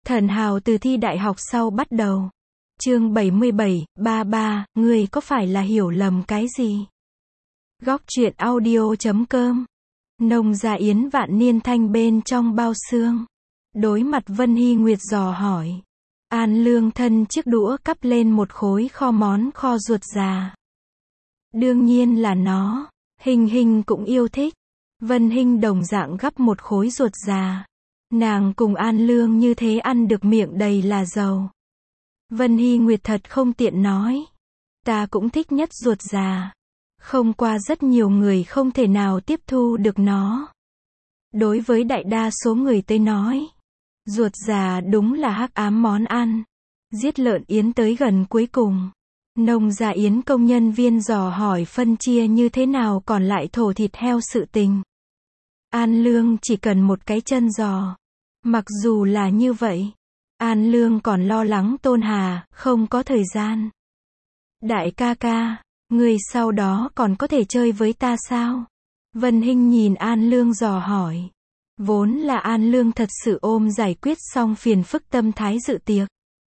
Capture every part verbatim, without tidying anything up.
Thần hào từ thi đại học sau bắt đầu. Chương bảy mươi bảy, ba ba, ngươi có phải là hiểu lầm cái gì? Góc truyện audio chấm com. Nông gia yến vạn niên thanh bên trong bao xương. Đối mặt Vân Hy Nguyệt dò hỏi. An Lương thân chiếc đũa cắp lên một khối kho món kho ruột già. Đương nhiên là nó. Hình Hình cũng yêu thích. Vân Hinh đồng dạng gắp một khối ruột già. Nàng cùng An Lương như thế ăn được miệng đầy là dầu. Vân Hy Nguyệt thật không tiện nói. Ta cũng thích nhất ruột già. Không qua rất nhiều người không thể nào tiếp thu được nó. Đối với đại đa số người tới nói, ruột già đúng là hắc ám món ăn. Giết lợn yến tới gần cuối cùng. Nông gia yến công nhân viên dò hỏi phân chia như thế nào còn lại thổ thịt heo sự tình. An Lương chỉ cần một cái chân giò. Mặc dù là như vậy, An Lương còn lo lắng Tôn Hà không có thời gian. Đại ca ca, người sau đó còn có thể chơi với ta sao? Vân Hinh nhìn An Lương dò hỏi. Vốn là An Lương thật sự ôm giải quyết xong phiền phức tâm thái dự tiệc.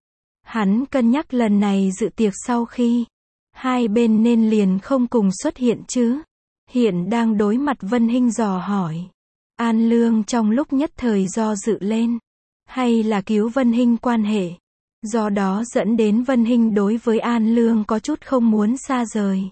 Hắn cân nhắc lần này dự tiệc sau khi hai bên nên liền không cùng xuất hiện chứ. Hiện đang đối mặt Vân Hinh dò hỏi. An Lương trong lúc nhất thời do dự lên. Hay là cứu Vân Hinh quan hệ. Do đó dẫn đến Vân Hinh đối với An Lương có chút không muốn xa rời.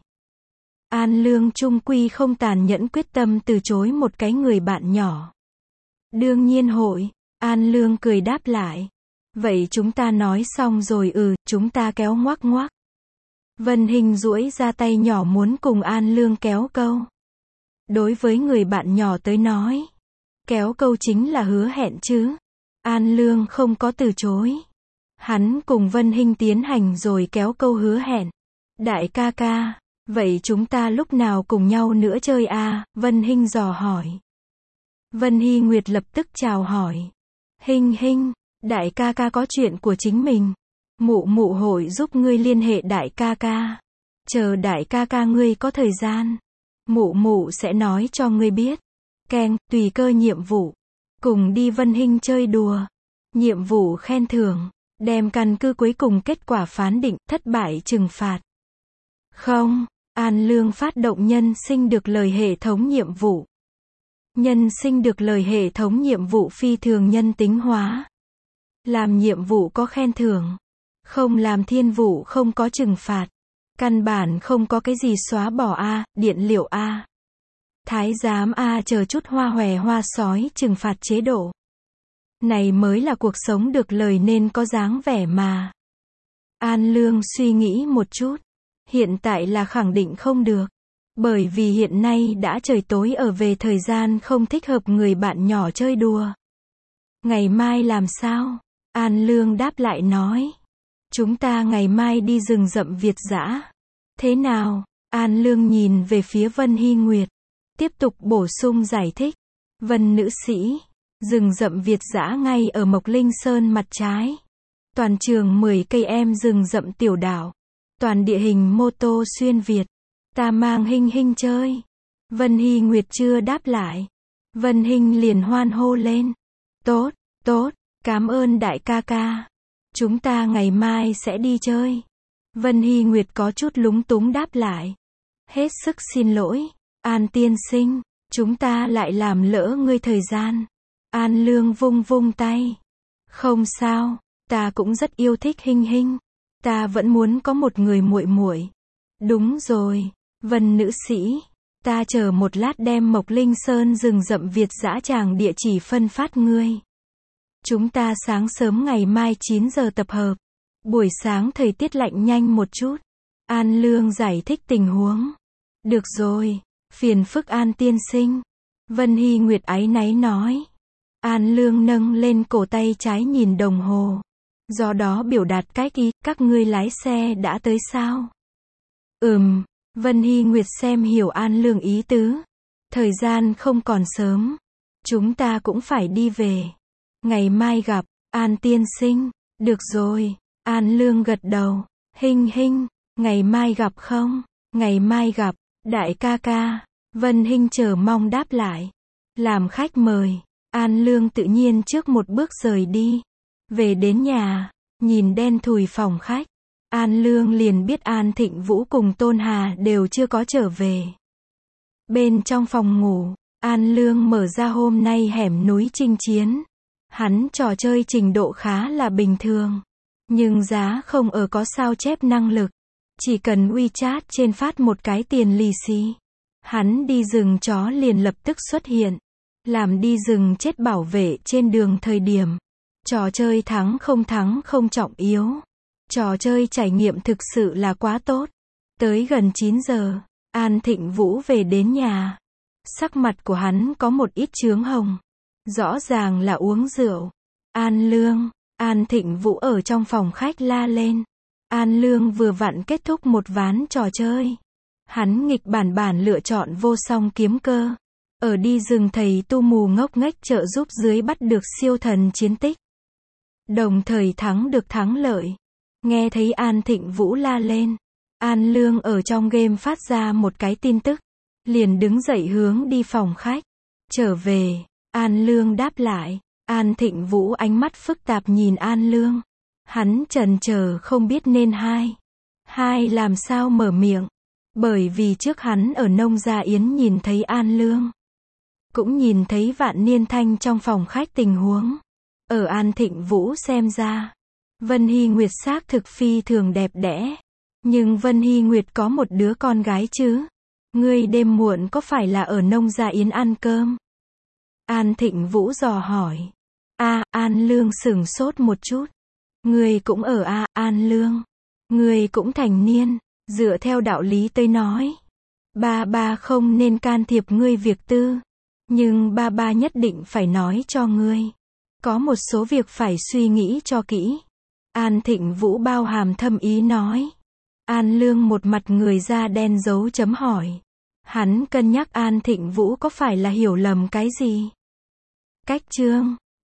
An Lương chung quy không tàn nhẫn quyết tâm từ chối một cái người bạn nhỏ. Đương nhiên hội. An Lương cười đáp lại. Vậy chúng ta nói xong rồi ừ, chúng ta kéo ngoắc ngoắc. Vân Hinh duỗi ra tay nhỏ muốn cùng An Lương kéo câu. Đối với người bạn nhỏ tới nói, kéo câu chính là hứa hẹn chứ. An Lương không có từ chối. Hắn cùng Vân Hinh tiến hành rồi kéo câu hứa hẹn. Đại ca ca, vậy chúng ta lúc nào cùng nhau nữa chơi à? Vân Hinh dò hỏi. Vân Hy Nguyệt lập tức chào hỏi. Hinh Hinh, đại ca ca có chuyện của chính mình. Mụ mụ hội giúp ngươi liên hệ đại ca ca. Chờ đại ca ca ngươi có thời gian. Mụ mụ sẽ nói cho ngươi biết. Keng, tùy cơ nhiệm vụ. Cùng đi Vân Hinh chơi đùa. Nhiệm vụ khen thưởng. Đem căn cứ cuối cùng kết quả phán định, thất bại trừng phạt. Không, An Lương phát động nhân sinh được lời hệ thống nhiệm vụ. Nhân sinh được lời hệ thống nhiệm vụ phi thường nhân tính hóa. Làm nhiệm vụ có khen thưởng. Không làm thiên vụ không có trừng phạt. Căn bản không có cái gì xóa bỏ A, điện liệu A. Thái giám A chờ chút hoa hòe hoa sói trừng phạt chế độ. Này mới là cuộc sống được lời nên có dáng vẻ mà. An Lương suy nghĩ một chút. Hiện tại là khẳng định không được. Bởi vì hiện nay đã trời tối ở về thời gian không thích hợp người bạn nhỏ chơi đùa. Ngày mai làm sao? An Lương đáp lại nói. Chúng ta ngày mai đi rừng rậm Việt dã. Thế nào? An Lương nhìn về phía Vân Hy Nguyệt. Tiếp tục bổ sung giải thích. Vân nữ sĩ. Rừng rậm Việt dã ngay ở Mộc Linh Sơn mặt trái. Toàn trường mười cây em rừng rậm tiểu đảo. Toàn địa hình mô tô xuyên Việt. Ta mang Hinh Hinh chơi. Vân Hy Nguyệt chưa đáp lại. Vân Hinh liền hoan hô lên. Tốt, tốt, cảm ơn đại ca ca. Chúng ta ngày mai sẽ đi chơi. Vân Hy Nguyệt có chút lúng túng đáp lại. Hết sức xin lỗi, An tiên sinh, chúng ta lại làm lỡ ngươi thời gian. An Lương vung vung tay. Không sao, ta cũng rất yêu thích Hinh Hinh. Ta vẫn muốn có một người muội muội. Đúng rồi, Vân nữ sĩ, ta chờ một lát đem Mộc Linh Sơn rừng rậm Việt dã tràng địa chỉ phân phát ngươi. Chúng ta sáng sớm ngày mai chín giờ tập hợp. Buổi sáng thời tiết lạnh nhanh một chút. An Lương giải thích tình huống. Được rồi, phiền phức An tiên sinh. Vân Hy Nguyệt áy náy nói. An Lương nâng lên cổ tay trái nhìn đồng hồ. Do đó biểu đạt cách ý, các ngươi lái xe đã tới sao? Ừm, Vân Hy Nguyệt xem hiểu An Lương ý tứ. Thời gian không còn sớm. Chúng ta cũng phải đi về. Ngày mai gặp, An tiên sinh. Được rồi, An Lương gật đầu. Hinh Hinh, ngày mai gặp không? Ngày mai gặp, đại ca ca. Vân Hinh chờ mong đáp lại. Làm khách mời, An Lương tự nhiên trước một bước rời đi. Về đến nhà, nhìn đen thùi phòng khách, An Lương liền biết An Thịnh Vũ cùng Tôn Hà đều chưa có trở về. Bên trong phòng ngủ, An Lương mở ra hôm nay hẻm núi chinh chiến. Hắn trò chơi trình độ khá là bình thường, nhưng giá không ở có sao chép năng lực. Chỉ cần WeChat trên phát một cái tiền lì xì, hắn đi rừng chó liền lập tức xuất hiện, làm đi rừng chết bảo vệ trên đường thời điểm. Trò chơi thắng không thắng không trọng yếu. Trò chơi trải nghiệm thực sự là quá tốt. Tới gần chín giờ, An Thịnh Vũ về đến nhà. Sắc mặt của hắn có một ít chướng hồng. Rõ ràng là uống rượu. An Lương, An Thịnh Vũ ở trong phòng khách la lên. An Lương vừa vặn kết thúc một ván trò chơi. Hắn nghịch bản bản lựa chọn vô song kiếm cơ. Ở đi rừng thầy tu mù ngốc nghếch trợ giúp dưới bắt được siêu thần chiến tích. Đồng thời thắng được thắng lợi. Nghe thấy An Thịnh Vũ la lên. An Lương ở trong game phát ra một cái tin tức. Liền đứng dậy hướng đi phòng khách. Trở về, An Lương đáp lại. An Thịnh Vũ ánh mắt phức tạp nhìn An Lương. Hắn chần chờ không biết nên hai. Hai làm sao mở miệng. Bởi vì trước hắn ở Nông Gia Yến nhìn thấy An Lương. Cũng nhìn thấy Vạn Niên Thanh trong phòng khách tình huống. Ở An Thịnh Vũ xem ra, Vân Hy Nguyệt xác thực phi thường đẹp đẽ. Nhưng Vân Hy Nguyệt có một đứa con gái chứ. Ngươi đêm muộn có phải là ở Nông Gia Yến ăn cơm? An Thịnh Vũ dò hỏi. A, An Lương sửng sốt một chút. Ngươi cũng ở A, An Lương. Ngươi cũng thành niên, dựa theo đạo lý tới nói. Ba ba không nên can thiệp ngươi việc tư. Nhưng ba ba nhất định phải nói cho ngươi. Có một số việc phải suy nghĩ cho kỹ. An Thịnh Vũ bao hàm thâm ý nói. An Lương một mặt người da đen dấu chấm hỏi. Hắn cân nhắc An Thịnh Vũ có phải là hiểu lầm cái gì? Cách chương